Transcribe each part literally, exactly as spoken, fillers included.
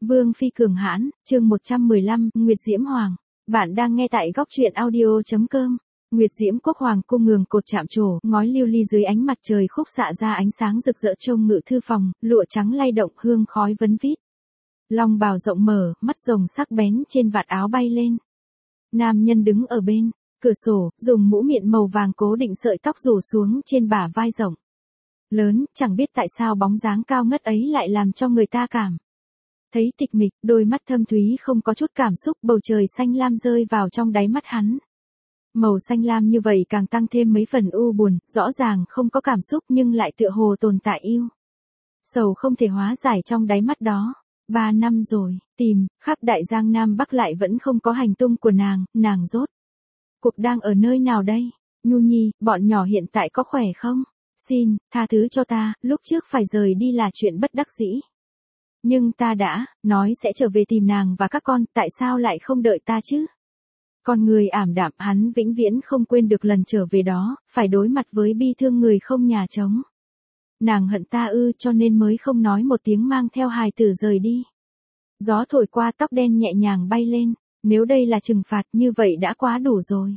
Vương phi cường hãn, chương một trăm mười lăm, Nguyệt Diễm Hoàng. Bạn đang nghe tại góc truyện audio chấm com. Nguyệt Diễm Quốc Hoàng cung ngường cột chạm trổ, ngói lưu ly dưới ánh mặt trời khúc xạ ra ánh sáng rực rỡ trông ngự thư phòng, lụa trắng lay động hương khói vấn vít. Long bào rộng mở, mắt rồng sắc bén trên vạt áo bay lên. Nam nhân đứng ở bên cửa sổ, dùng mũ miệng màu vàng cố định sợi tóc rủ xuống trên bả vai rộng lớn, chẳng biết tại sao bóng dáng cao ngất ấy lại làm cho người ta cảm thấy tịch mịch, đôi mắt thâm thúy không có chút cảm xúc, bầu trời xanh lam rơi vào trong đáy mắt hắn. Màu xanh lam như vậy càng tăng thêm mấy phần u buồn, rõ ràng không có cảm xúc nhưng lại tựa hồ tồn tại yêu sầu không thể hóa giải trong đáy mắt đó. Ba năm rồi, tìm khắp đại giang nam bắc lại vẫn không có hành tung của nàng, nàng rốt cuộc đang ở nơi nào đây? Nhu Nhi, bọn nhỏ hiện tại có khỏe không? Xin, tha thứ cho ta, lúc trước phải rời đi là chuyện bất đắc dĩ. Nhưng ta đã nói sẽ trở về tìm nàng và các con, tại sao lại không đợi ta chứ? Con người ảm đạm, hắn vĩnh viễn không quên được lần trở về đó, phải đối mặt với bi thương người không nhà trống. Nàng hận ta ư, cho nên mới không nói một tiếng mang theo hài tử rời đi. Gió thổi qua, tóc đen nhẹ nhàng bay lên, nếu đây là trừng phạt như vậy đã quá đủ rồi.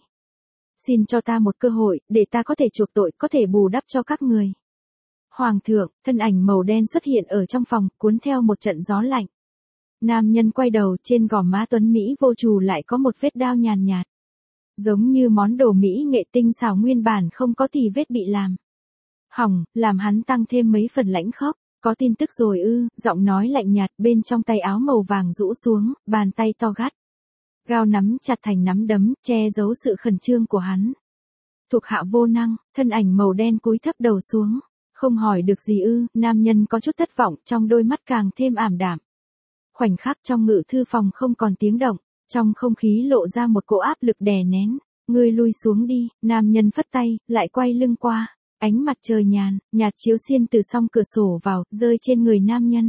Xin cho ta một cơ hội, để ta có thể chuộc tội, có thể bù đắp cho các người. Hoàng thượng, thân ảnh màu đen xuất hiện ở trong phòng, cuốn theo một trận gió lạnh. Nam nhân quay đầu, trên gò má tuấn Mỹ vô trù lại có một vết đao nhàn nhạt. Giống như món đồ Mỹ nghệ tinh xảo nguyên bản không có tì vết bị làm hỏng, làm hắn tăng thêm mấy phần lãnh khốc. Có tin tức rồi ư, giọng nói lạnh nhạt, bên trong tay áo màu vàng rũ xuống, bàn tay to gắt gao nắm chặt thành nắm đấm, che giấu sự khẩn trương của hắn. Thuộc hạ vô năng, thân ảnh màu đen cúi thấp đầu xuống. Không hỏi được gì ư, nam nhân có chút thất vọng, trong đôi mắt càng thêm ảm đạm. Khoảnh khắc trong ngự thư phòng không còn tiếng động, trong không khí lộ ra một cỗ áp lực đè nén. Ngươi lui xuống đi, nam nhân phất tay, lại quay lưng qua. Ánh mặt trời nhàn, nhạt chiếu xiên từ song cửa sổ vào, rơi trên người nam nhân.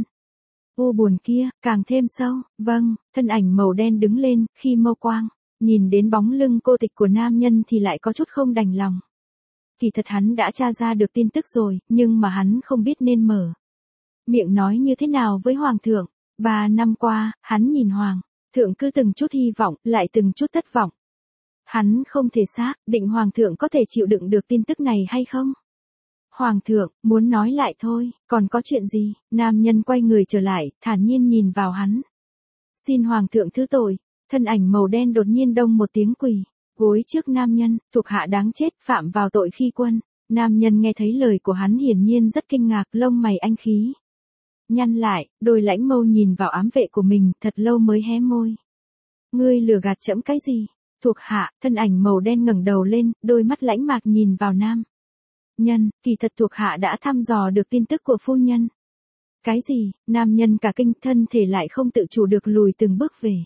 U buồn kia, càng thêm sâu. Vâng, thân ảnh màu đen đứng lên, khi mâu quang nhìn đến bóng lưng cô tịch của nam nhân thì lại có chút không đành lòng. Kỳ thật hắn đã tra ra được tin tức rồi, nhưng mà hắn không biết nên mở miệng nói như thế nào với hoàng thượng. Ba năm qua, hắn nhìn hoàng thượng cứ từng chút hy vọng, lại từng chút thất vọng. Hắn không thể xác định hoàng thượng có thể chịu đựng được tin tức này hay không. Hoàng thượng, muốn nói lại thôi, còn có chuyện gì? Nam nhân quay người trở lại, thản nhiên nhìn vào hắn. Xin hoàng thượng thứ tội. Thân ảnh màu đen đột nhiên đông một tiếng quỳ gối trước nam nhân, thuộc hạ đáng chết, phạm vào tội khi quân. Nam nhân nghe thấy lời của hắn hiển nhiên rất kinh ngạc, lông mày anh khí nhăn lại, đôi lãnh mâu nhìn vào ám vệ của mình, thật lâu mới hé môi. Ngươi lừa gạt trẫm cái gì? Thuộc hạ, thân ảnh màu đen ngẩng đầu lên, đôi mắt lãnh mạc nhìn vào nam nhân, kỳ thật thuộc hạ đã thăm dò được tin tức của phu nhân. Cái gì? Nam nhân cả kinh, thân thể lại không tự chủ được lùi từng bước về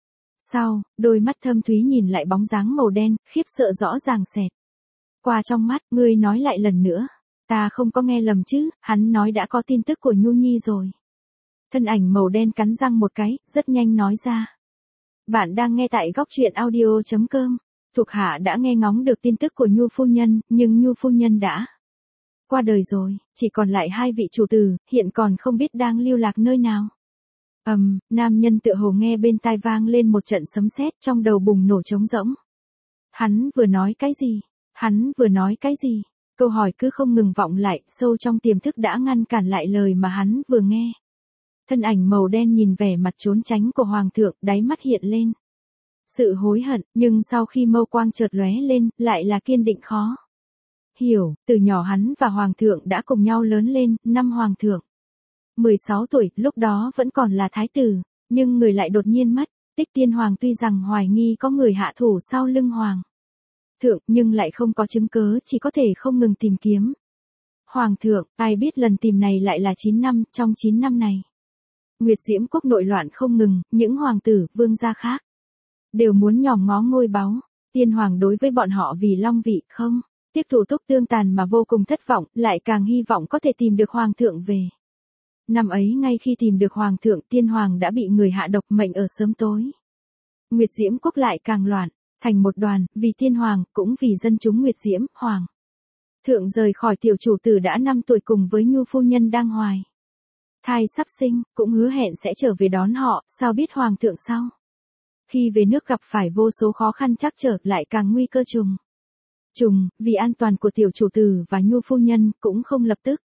sau, đôi mắt thâm thúy nhìn lại bóng dáng màu đen, khiếp sợ rõ ràng xẹt qua trong mắt. Ngươi nói lại lần nữa, ta không có nghe lầm chứ? Hắn nói đã có tin tức của Nhu Nhi rồi. Thân ảnh màu đen cắn răng một cái, rất nhanh nói ra. Bạn đang nghe tại góc truyện audio chấm com. Thuộc hạ đã nghe ngóng được tin tức của Nhu phu nhân, nhưng Nhu phu nhân đã qua đời rồi, chỉ còn lại hai vị chủ tử, hiện còn không biết đang lưu lạc nơi nào. Ầm, um, nam nhân tựa hồ nghe bên tai vang lên một trận sấm sét, trong đầu bùng nổ trống rỗng. Hắn vừa nói cái gì? Hắn vừa nói cái gì? Câu hỏi cứ không ngừng vọng lại, sâu trong tiềm thức đã ngăn cản lại lời mà hắn vừa nghe. Thân ảnh màu đen nhìn vẻ mặt trốn tránh của hoàng thượng, đáy mắt hiện lên sự hối hận, nhưng sau khi mâu quang chợt lóe lên, lại là kiên định khó hiểu. Từ nhỏ hắn và hoàng thượng đã cùng nhau lớn lên, năm hoàng thượng mười sáu tuổi, lúc đó vẫn còn là thái tử, nhưng người lại đột nhiên mất. Tích Tiên Hoàng tuy rằng hoài nghi có người hạ thủ sau lưng hoàng thượng, nhưng lại không có chứng cớ, chỉ có thể không ngừng tìm kiếm hoàng thượng. Ai biết lần tìm này lại là chín năm, trong chín năm này Nguyệt Diễm Quốc nội loạn không ngừng, những hoàng tử, vương gia khác đều muốn nhòm ngó ngôi báu. Tiên Hoàng đối với bọn họ vì long vị không tiếc thủ túc tương tàn mà vô cùng thất vọng, lại càng hy vọng có thể tìm được hoàng thượng về. Năm ấy ngay khi tìm được hoàng thượng, Tiên Hoàng đã bị người hạ độc, mệnh ở sớm tối. Nguyệt Diễm Quốc lại càng loạn thành một đoàn, vì Tiên Hoàng, cũng vì dân chúng Nguyệt Diễm, hoàng thượng rời khỏi tiểu chủ tử đã năm tuổi cùng với Nhu phu nhân đang hoài thai sắp sinh, cũng hứa hẹn sẽ trở về đón họ, sao biết hoàng thượng sau. Khi về nước gặp phải vô số khó khăn trắc trở, lại càng nguy cơ trùng. Trùng, vì an toàn của tiểu chủ tử và nhu phu nhân, cũng không lập tức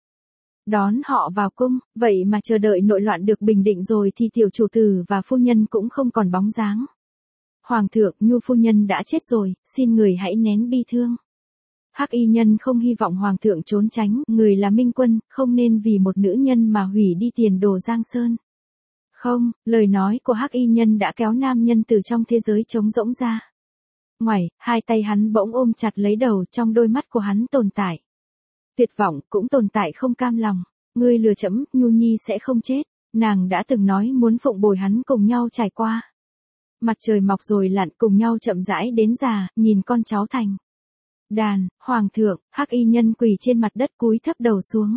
đón họ vào cung, vậy mà chờ đợi nội loạn được bình định rồi thì tiểu chủ tử và phu nhân cũng không còn bóng dáng. Hoàng thượng, nhu phu nhân đã chết rồi, xin người hãy nén bi thương. Hắc y nhân không hy vọng hoàng thượng trốn tránh, người là minh quân, không nên vì một nữ nhân mà hủy đi tiền đồ Giang Sơn. Không, lời nói của hắc y nhân đã kéo nam nhân từ trong thế giới trống rỗng ra. Ngoài, hai tay hắn bỗng ôm chặt lấy đầu, trong đôi mắt của hắn tồn tại tuyệt vọng, cũng tồn tại không cam lòng. Ngươi lừa trẫm, Nhu Nhi sẽ không chết. Nàng đã từng nói muốn phụng bồi hắn cùng nhau trải qua mặt trời mọc rồi lặn, cùng nhau chậm rãi đến già, nhìn con cháu thành đàn. Hoàng thượng, hắc y nhân quỳ trên mặt đất cúi thấp đầu xuống.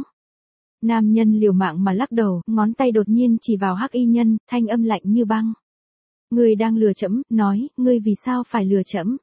Nam nhân liều mạng mà lắc đầu, ngón tay đột nhiên chỉ vào hắc y nhân, thanh âm lạnh như băng. Ngươi đang lừa trẫm, nói, ngươi vì sao phải lừa trẫm?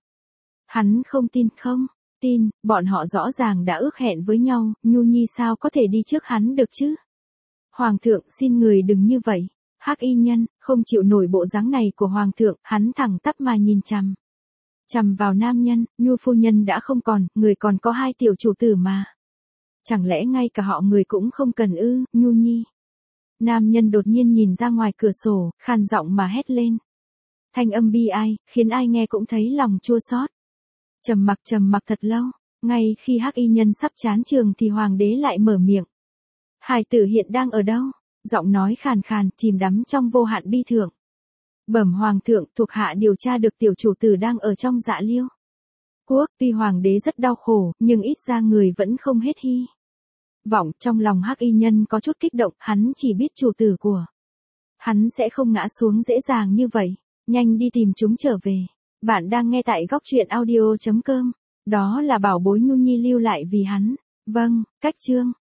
Hắn không tin. Không tin, bọn họ rõ ràng đã ước hẹn với nhau, Nhu Nhi sao có thể đi trước hắn được chứ? Hoàng thượng, xin người đừng như vậy. Hắc y nhân không chịu nổi bộ dáng này của hoàng thượng, hắn thẳng tắp mà nhìn chằm chằm vào nam nhân. Nhu phu nhân đã không còn, người còn có hai tiểu chủ tử mà. Chẳng lẽ ngay cả họ người cũng không cần ư? Nhu Nhi. Nam nhân đột nhiên nhìn ra ngoài cửa sổ, khàn giọng mà hét lên. Thanh âm bi ai, khiến ai nghe cũng thấy lòng chua xót. Trầm mặc trầm mặc thật lâu, ngay khi hắc y nhân sắp chán trường thì hoàng đế lại mở miệng. Hải tử hiện đang ở đâu? Giọng nói khàn khàn, chìm đắm trong vô hạn bi thương. Bẩm hoàng thượng, thuộc hạ điều tra được tiểu chủ tử đang ở trong Dạ Liêu quốc. Tuy hoàng đế rất đau khổ, nhưng ít ra người vẫn không hết hy vọng. Trong lòng hắc y nhân có chút kích động, hắn chỉ biết chủ tử của hắn sẽ không ngã xuống dễ dàng như vậy. Nhanh đi tìm chúng trở về. Bạn đang nghe tại góc truyện audio chấm com. Đó là bảo bối Nhu Nhi lưu lại vì hắn. Vâng, cách chương.